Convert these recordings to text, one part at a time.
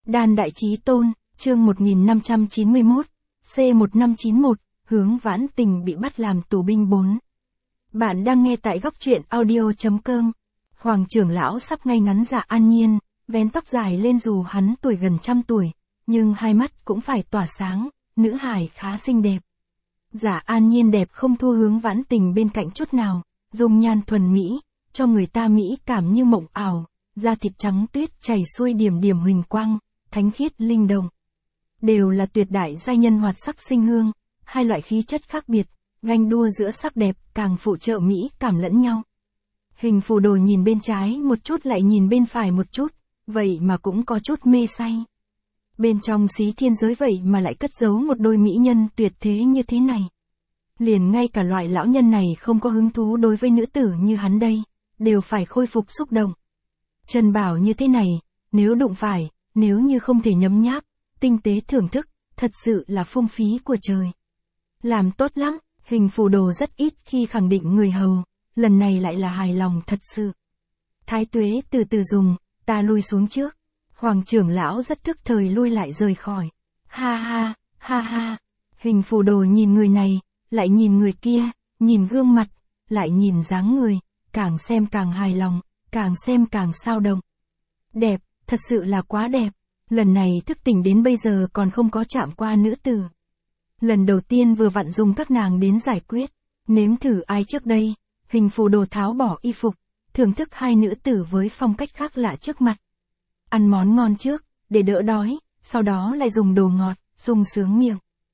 Đan Đại Chí Tôn, chương 1591, C1591, Hướng Vãn Tình bị bắt làm tù binh 4. Bạn đang nghe tại góc truyện audio.com. Hoàng trưởng lão sắp ngay ngắn Dạ An Nhiên, vén tóc dài lên dù hắn tuổi gần trăm tuổi, nhưng hai mắt cũng phải tỏa sáng, nữ hài khá xinh đẹp. Dạ An Nhiên đẹp không thua Hướng Vãn Tình bên cạnh chút nào, dung nhan thuần mỹ, cho người ta mỹ cảm như mộng ảo, da thịt trắng tuyết chảy xuôi điểm điểm huỳnh quang, thánh khiết linh động. Đều là tuyệt đại giai nhân hoạt sắc sinh hương, hai loại khí chất khác biệt, ganh đua giữa sắc đẹp càng phụ trợ mỹ cảm lẫn nhau. Hình phù đồ nhìn bên trái một chút lại nhìn bên phải một chút, vậy mà cũng có chút mê say. Bên trong xí thiên giới vậy mà lại cất giấu một đôi mỹ nhân tuyệt thế như thế này. Liền ngay cả loại lão nhân này không có hứng thú đối với nữ tử như hắn đây, đều phải khôi phục xúc động. Trần bảo như thế này, nếu đụng phải, nếu như không thể nhấm nháp, tinh tế thưởng thức, thật sự là phung phí của trời. Làm tốt lắm, hình phù đồ rất ít khi khẳng định người hầu, lần này lại là hài lòng thật sự. Thái Tuế từ từ dùng, ta lui xuống trước. Hoàng trưởng lão rất thức thời lui lại rời khỏi. Ha ha, ha ha. Hình phù đồ nhìn người này, lại nhìn người kia, nhìn gương mặt, lại nhìn dáng người, càng xem càng hài lòng, càng xem càng sao động. Đẹp, thật sự là quá đẹp. Lần này thức tỉnh đến bây giờ còn không có chạm qua nữ tử. Lần đầu tiên vừa vặn dùng các nàng đến giải quyết, nếm thử ai trước đây, hình phù đồ tháo bỏ y phục, thưởng thức hai nữ tử với phong cách khác lạ trước mặt. Ăn món ngon trước, để đỡ đói, sau đó lại dùng đồ ngọt, sung sướng miệng.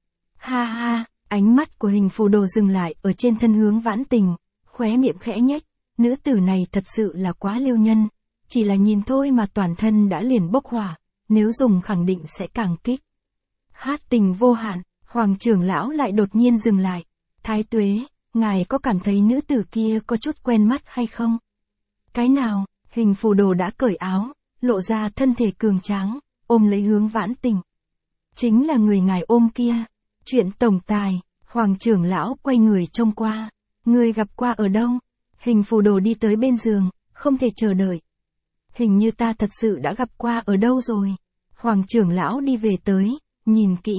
Ha ha, ánh mắt của hình phù đồ dừng lại ở trên thân Hướng Vãn Tình, khóe miệng khẽ nhếch, nữ tử này thật sự là quá liêu nhân, chỉ là nhìn thôi mà toàn thân đã liền bốc hỏa, nếu dùng khẳng định sẽ càng kích. Hát tình vô hạn, Hoàng trưởng lão lại đột nhiên dừng lại. Thái Tuế, ngài có cảm thấy nữ tử kia có chút quen mắt hay không? Cái nào? Hình phù đồ đã cởi áo, lộ ra thân thể cường tráng, ôm lấy Hướng Vãn Tình. Chính là người ngài ôm kia. Chuyện tổng tài, Hoàng trưởng lão quay người trông qua. Người gặp qua ở đâu? Hình phù đồ đi tới bên giường, không thể chờ đợi. Hình như ta thật sự đã gặp qua ở đâu rồi. Hoàng trưởng lão đi về tới, nhìn kỹ.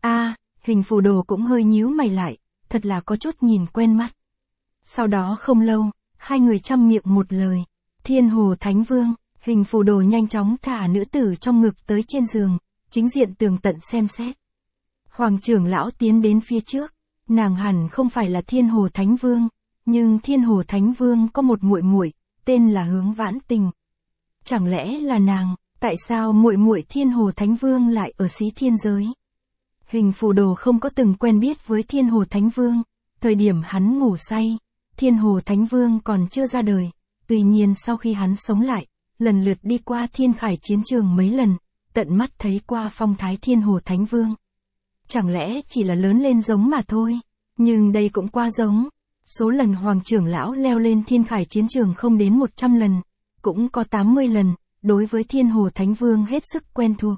Hình phù đồ cũng hơi nhíu mày lại, thật là có chút nhìn quen mắt. Sau đó không lâu, hai người chăm miệng một lời. Thiên Hồ Thánh Vương. Hình phù đồ nhanh chóng thả nữ tử trong ngực tới trên giường, chính diện tường tận xem xét. Hoàng trưởng lão tiến đến phía trước, nàng hẳn không phải là Thiên Hồ Thánh Vương, nhưng Thiên Hồ Thánh Vương có một muội muội, tên là Hướng Vãn Tình. Chẳng lẽ là nàng, tại sao muội muội Thiên Hồ Thánh Vương lại ở xí thiên giới? Hình phù đồ không có từng quen biết với Thiên Hồ Thánh Vương, thời điểm hắn ngủ say, Thiên Hồ Thánh Vương còn chưa ra đời, tuy nhiên sau khi hắn sống lại, lần lượt đi qua Thiên Khải chiến trường mấy lần, tận mắt thấy qua phong thái Thiên Hồ Thánh Vương. Chẳng lẽ chỉ là lớn lên giống mà thôi, nhưng đây cũng quá giống. Số lần Hoàng trưởng lão leo lên Thiên Khải chiến trường không đến 100 lần, cũng có 80 lần, đối với Thiên Hồ Thánh Vương hết sức quen thuộc.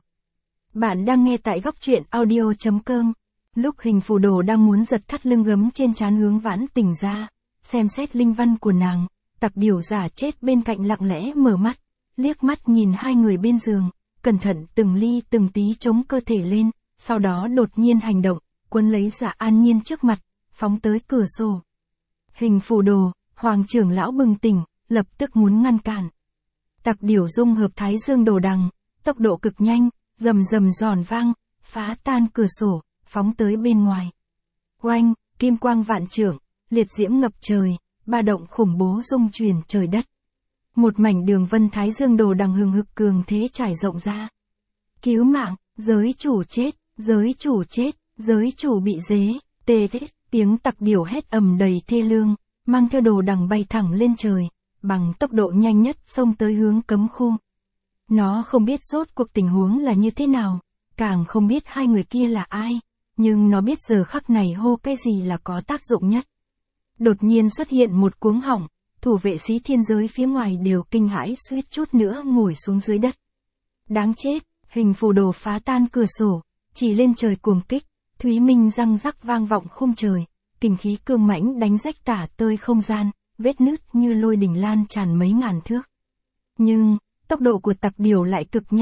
Bạn đang nghe tại góc truyện audio.com. Lúc hình phù đồ đang muốn giật thắt lưng gấm trên trán Hướng Vãn Tình ra, xem xét linh văn của nàng, Tặc Điểu giả chết bên cạnh lặng lẽ mở mắt, liếc mắt nhìn hai người bên giường, cẩn thận từng ly từng tí chống cơ thể lên, sau đó đột nhiên hành động, quấn lấy Dạ An Nhiên trước mặt, phóng tới cửa sổ. Hình phù đồ, Hoàng trưởng lão bừng tỉnh, lập tức muốn ngăn cản. Tặc Điểu dung hợp Thái Dương Đồ Đằng, tốc độ cực nhanh, rầm rầm giòn vang, phá tan cửa sổ, phóng tới bên ngoài. Oanh, kim quang vạn trượng, liệt diễm ngập trời, ba động khủng bố rung chuyển trời đất. Một mảnh đường vân Thái Dương Đồ Đằng hừng hực cường thế trải rộng ra. Cứu mạng, giới chủ chết, giới chủ chết, giới chủ bị dế, tê tê, tiếng Tặc Điểu hét ầm đầy thê lương, mang theo đồ đằng bay thẳng lên trời, bằng tốc độ nhanh nhất xông tới hướng cấm khu. Nó không biết rốt cuộc tình huống là như thế nào, càng không biết hai người kia là ai, nhưng nó biết giờ khắc này hô cái gì là có tác dụng nhất. Đột nhiên xuất hiện một cuống họng, thủ vệ xí thiên giới phía ngoài đều kinh hãi suýt chút nữa ngồi xuống dưới đất. Đáng chết, hình phù đồ phá tan cửa sổ, chỉ lên trời cuồng kích, thúy minh răng rắc vang vọng khung trời, kình khí cương mãnh đánh rách tả tơi không gian, vết nứt như lôi đỉnh lan tràn mấy ngàn thước. Nhưng, tốc độ của Tặc Điểu lại cực nhanh,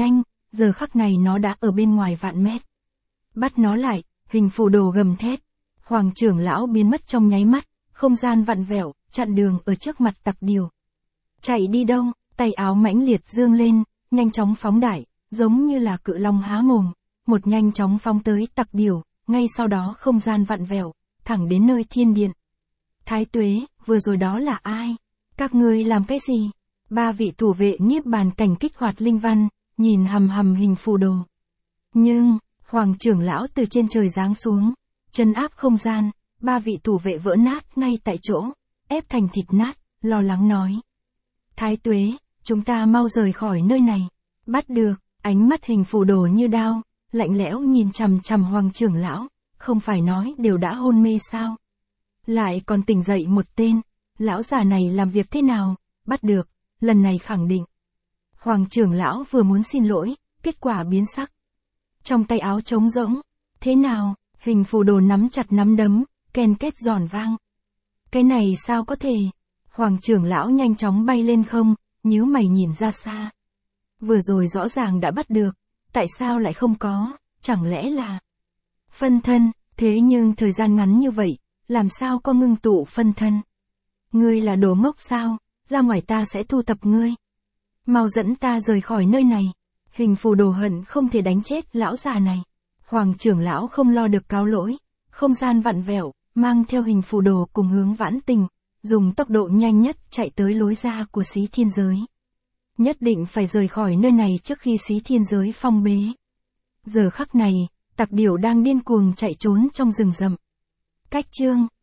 giờ khắc này nó đã ở bên ngoài vạn mét. Bắt nó lại, hình phù đồ gầm thét. Hoàng trưởng lão biến mất trong nháy mắt, không gian vặn vẹo, chặn đường ở trước mặt Tặc Điều. Chạy đi đâu, tay áo mãnh liệt dương lên, nhanh chóng phóng đại, giống như là cự long há mồm, một nhanh chóng phóng tới Tặc Điều, ngay sau đó không gian vặn vẹo, thẳng đến nơi thiên điện. Thái Tuế, vừa rồi đó là ai? Các ngươi làm cái gì? Ba vị thủ vệ Niết Bàn cảnh kích hoạt linh văn, nhìn hằm hằm hình phù đồ. Nhưng, Hoàng trưởng lão từ trên trời giáng xuống, trấn áp không gian, ba vị thủ vệ vỡ nát ngay tại chỗ, ép thành thịt nát, lo lắng nói. Thái Tuế, chúng ta mau rời khỏi nơi này. Bắt được, ánh mắt hình phù đồ như đao, lạnh lẽo nhìn chằm chằm Hoàng trưởng lão, không phải nói đều đã hôn mê sao? Lại còn tỉnh dậy một tên, lão già này làm việc thế nào? Bắt được, lần này khẳng định. Hoàng trưởng lão vừa muốn xin lỗi, kết quả biến sắc. Trong tay áo trống rỗng, thế nào? Hình phù đồ nắm chặt nắm đấm, ken két giòn vang. Cái này sao có thể? Hoàng trưởng lão nhanh chóng bay lên không, nhíu mày nhìn ra xa. Vừa rồi rõ ràng đã bắt được, tại sao lại không có, chẳng lẽ là phân thân, thế nhưng thời gian ngắn như vậy, làm sao có ngưng tụ phân thân? Ngươi là đồ ngốc sao, ra ngoài ta sẽ thu thập ngươi. Mau dẫn ta rời khỏi nơi này. Hình phù đồ hận không thể đánh chết lão già này. Hoàng trưởng lão không lo được cáo lỗi, không gian vặn vẹo, mang theo hình phù đồ cùng hướng Vãn Tình, dùng tốc độ nhanh nhất chạy tới lối ra của Xí Thiên Giới. Nhất định phải rời khỏi nơi này trước khi Xí Thiên Giới phong bế. Giờ khắc này, Tặc Điểu đang điên cuồng chạy trốn trong rừng rậm. Cách chương